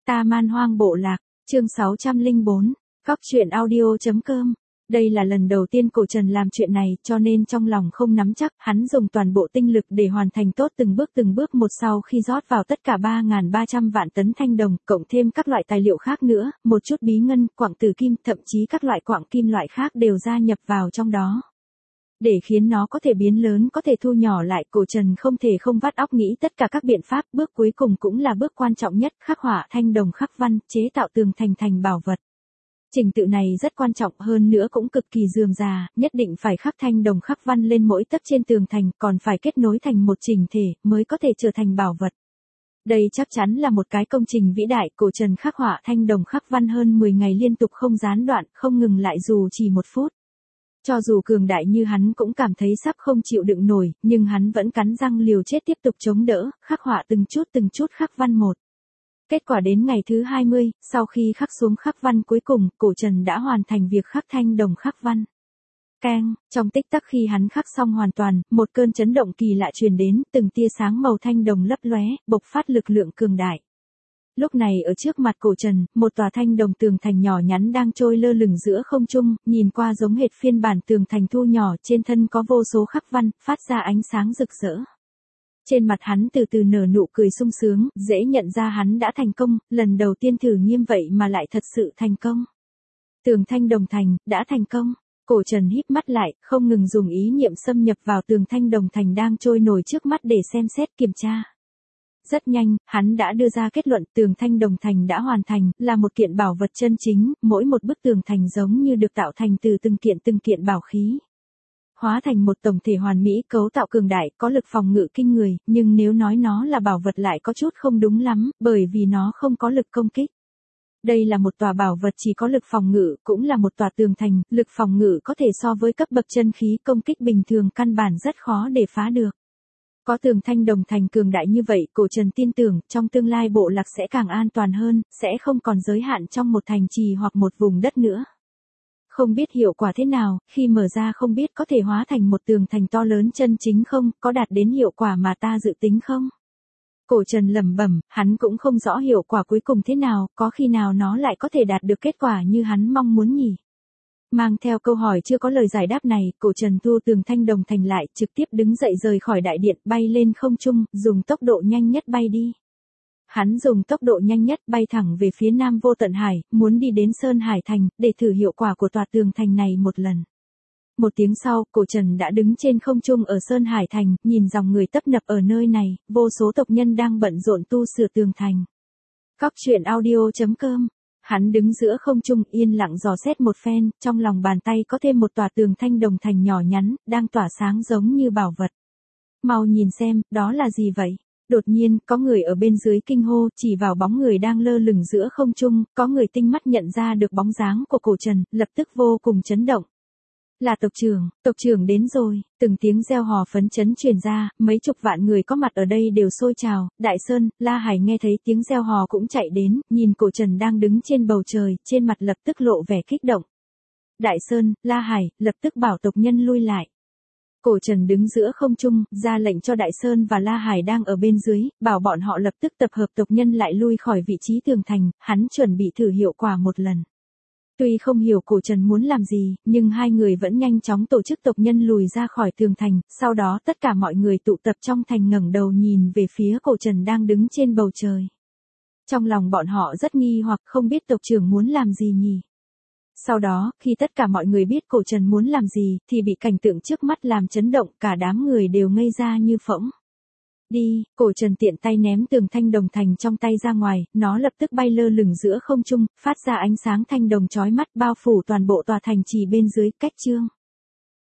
Ta Man Hoang Bộ Lạc, chương 604, Cóc truyện audio.com. Đây là lần đầu tiên Cổ Trần làm chuyện này, cho nên trong lòng không nắm chắc, hắn dùng toàn bộ tinh lực để hoàn thành tốt từng bước một. Sau khi rót vào tất cả 3.300 vạn tấn thanh đồng, cộng thêm các loại tài liệu khác nữa, một chút bí ngân, quặng tử kim, thậm chí các loại quặng kim loại khác đều gia nhập vào trong đó. Để khiến nó có thể biến lớn, có thể thu nhỏ lại, Cổ Trần không thể không vắt óc nghĩ tất cả các biện pháp. Bước cuối cùng cũng là bước quan trọng nhất, khắc họa thanh đồng khắc văn, chế tạo tường thành thành bảo vật. Trình tự này rất quan trọng, hơn nữa cũng cực kỳ rườm rà, nhất định phải khắc thanh đồng khắc văn lên mỗi tấc trên tường thành, còn phải kết nối thành một chỉnh thể, mới có thể trở thành bảo vật. Đây chắc chắn là một cái công trình vĩ đại. Cổ Trần khắc họa thanh đồng khắc văn hơn 10 ngày liên tục không gián đoạn, không ngừng lại dù chỉ một phút. Cho dù cường đại như hắn cũng cảm thấy sắp không chịu đựng nổi, nhưng hắn vẫn cắn răng liều chết tiếp tục chống đỡ, khắc họa từng chút khắc văn một. Kết quả đến ngày thứ 20, sau khi khắc xuống khắc văn cuối cùng, Cổ Trần đã hoàn thành việc khắc thanh đồng khắc văn. Keng, trong tích tắc khi hắn khắc xong hoàn toàn, một cơn chấn động kỳ lạ truyền đến, từng tia sáng màu thanh đồng lấp lóe, bộc phát lực lượng cường đại. Lúc này ở trước mặt Cổ Trần, một tòa thanh đồng tường thành nhỏ nhắn đang trôi lơ lửng giữa không trung, nhìn qua giống hệt phiên bản tường thành thu nhỏ, trên thân có vô số khắc văn, phát ra ánh sáng rực rỡ. Trên mặt hắn từ từ nở nụ cười sung sướng, dễ nhận ra hắn đã thành công, lần đầu tiên thử nghiêm vậy mà lại thật sự thành công. Tường thanh đồng thành, đã thành công. Cổ Trần híp mắt lại, không ngừng dùng ý niệm xâm nhập vào tường thanh đồng thành đang trôi nổi trước mắt để xem xét kiểm tra. Rất nhanh, hắn đã đưa ra kết luận tường thanh đồng thành đã hoàn thành, là một kiện bảo vật chân chính, mỗi một bức tường thành giống như được tạo thành từ từng kiện bảo khí. Hóa thành một tổng thể hoàn mỹ, cấu tạo cường đại, có lực phòng ngự kinh người, nhưng nếu nói nó là bảo vật lại có chút không đúng lắm, bởi vì nó không có lực công kích. Đây là một tòa bảo vật chỉ có lực phòng ngự, cũng là một tòa tường thành, lực phòng ngự có thể so với cấp bậc chân khí, công kích bình thường căn bản rất khó để phá được. Có tường thanh đồng thành cường đại như vậy, Cổ Trần tin tưởng, trong tương lai bộ lạc sẽ càng an toàn hơn, sẽ không còn giới hạn trong một thành trì hoặc một vùng đất nữa. Không biết hiệu quả thế nào, khi mở ra không biết có thể hóa thành một tường thành to lớn chân chính không, có đạt đến hiệu quả mà ta dự tính không? Cổ Trần lẩm bẩm, hắn cũng không rõ hiệu quả cuối cùng thế nào, có khi nào nó lại có thể đạt được kết quả như hắn mong muốn nhỉ? Mang theo câu hỏi chưa có lời giải đáp này, Cổ Trần thu tường thanh đồng thành lại, trực tiếp đứng dậy rời khỏi đại điện, bay lên không trung, dùng tốc độ nhanh nhất bay đi. Hắn dùng tốc độ nhanh nhất bay thẳng về phía Nam Vô Tận Hải, muốn đi đến Sơn Hải Thành, để thử hiệu quả của tòa tường thành này một lần. Một tiếng sau, Cổ Trần đã đứng trên không trung ở Sơn Hải Thành, nhìn dòng người tấp nập ở nơi này, vô số tộc nhân đang bận rộn tu sửa tường thành. Cóc truyện audio.com. Hắn đứng giữa không trung yên lặng dò xét một phen, trong lòng bàn tay có thêm một tòa tường thanh đồng thành nhỏ nhắn, đang tỏa sáng giống như bảo vật. Mau nhìn xem, đó là gì vậy? Đột nhiên, có người ở bên dưới kinh hô, chỉ vào bóng người đang lơ lửng giữa không trung, có người tinh mắt nhận ra được bóng dáng của Cổ Trần, lập tức vô cùng chấn động. Là tộc trưởng đến rồi, từng tiếng reo hò phấn chấn truyền ra, mấy chục vạn người có mặt ở đây đều sôi trào, Đại Sơn, La Hải nghe thấy tiếng reo hò cũng chạy đến, nhìn Cổ Trần đang đứng trên bầu trời, trên mặt lập tức lộ vẻ kích động. Đại Sơn, La Hải, lập tức bảo tộc nhân lui lại. Cổ Trần đứng giữa không trung, ra lệnh cho Đại Sơn và La Hải đang ở bên dưới, bảo bọn họ lập tức tập hợp tộc nhân lại lui khỏi vị trí tường thành, hắn chuẩn bị thử hiệu quả một lần. Tuy không hiểu Cổ Trần muốn làm gì, nhưng hai người vẫn nhanh chóng tổ chức tộc nhân lùi ra khỏi tường thành, sau đó tất cả mọi người tụ tập trong thành ngẩng đầu nhìn về phía Cổ Trần đang đứng trên bầu trời. Trong lòng bọn họ rất nghi hoặc không biết tộc trưởng muốn làm gì nhỉ. Sau đó, khi tất cả mọi người biết Cổ Trần muốn làm gì, thì bị cảnh tượng trước mắt làm chấn động, cả đám người đều ngây ra như phỗng. Đi, Cổ Trần tiện tay ném tường thanh đồng thành trong tay ra ngoài, nó lập tức bay lơ lửng giữa không trung, phát ra ánh sáng thanh đồng chói mắt bao phủ toàn bộ tòa thành trì bên dưới, cách chương.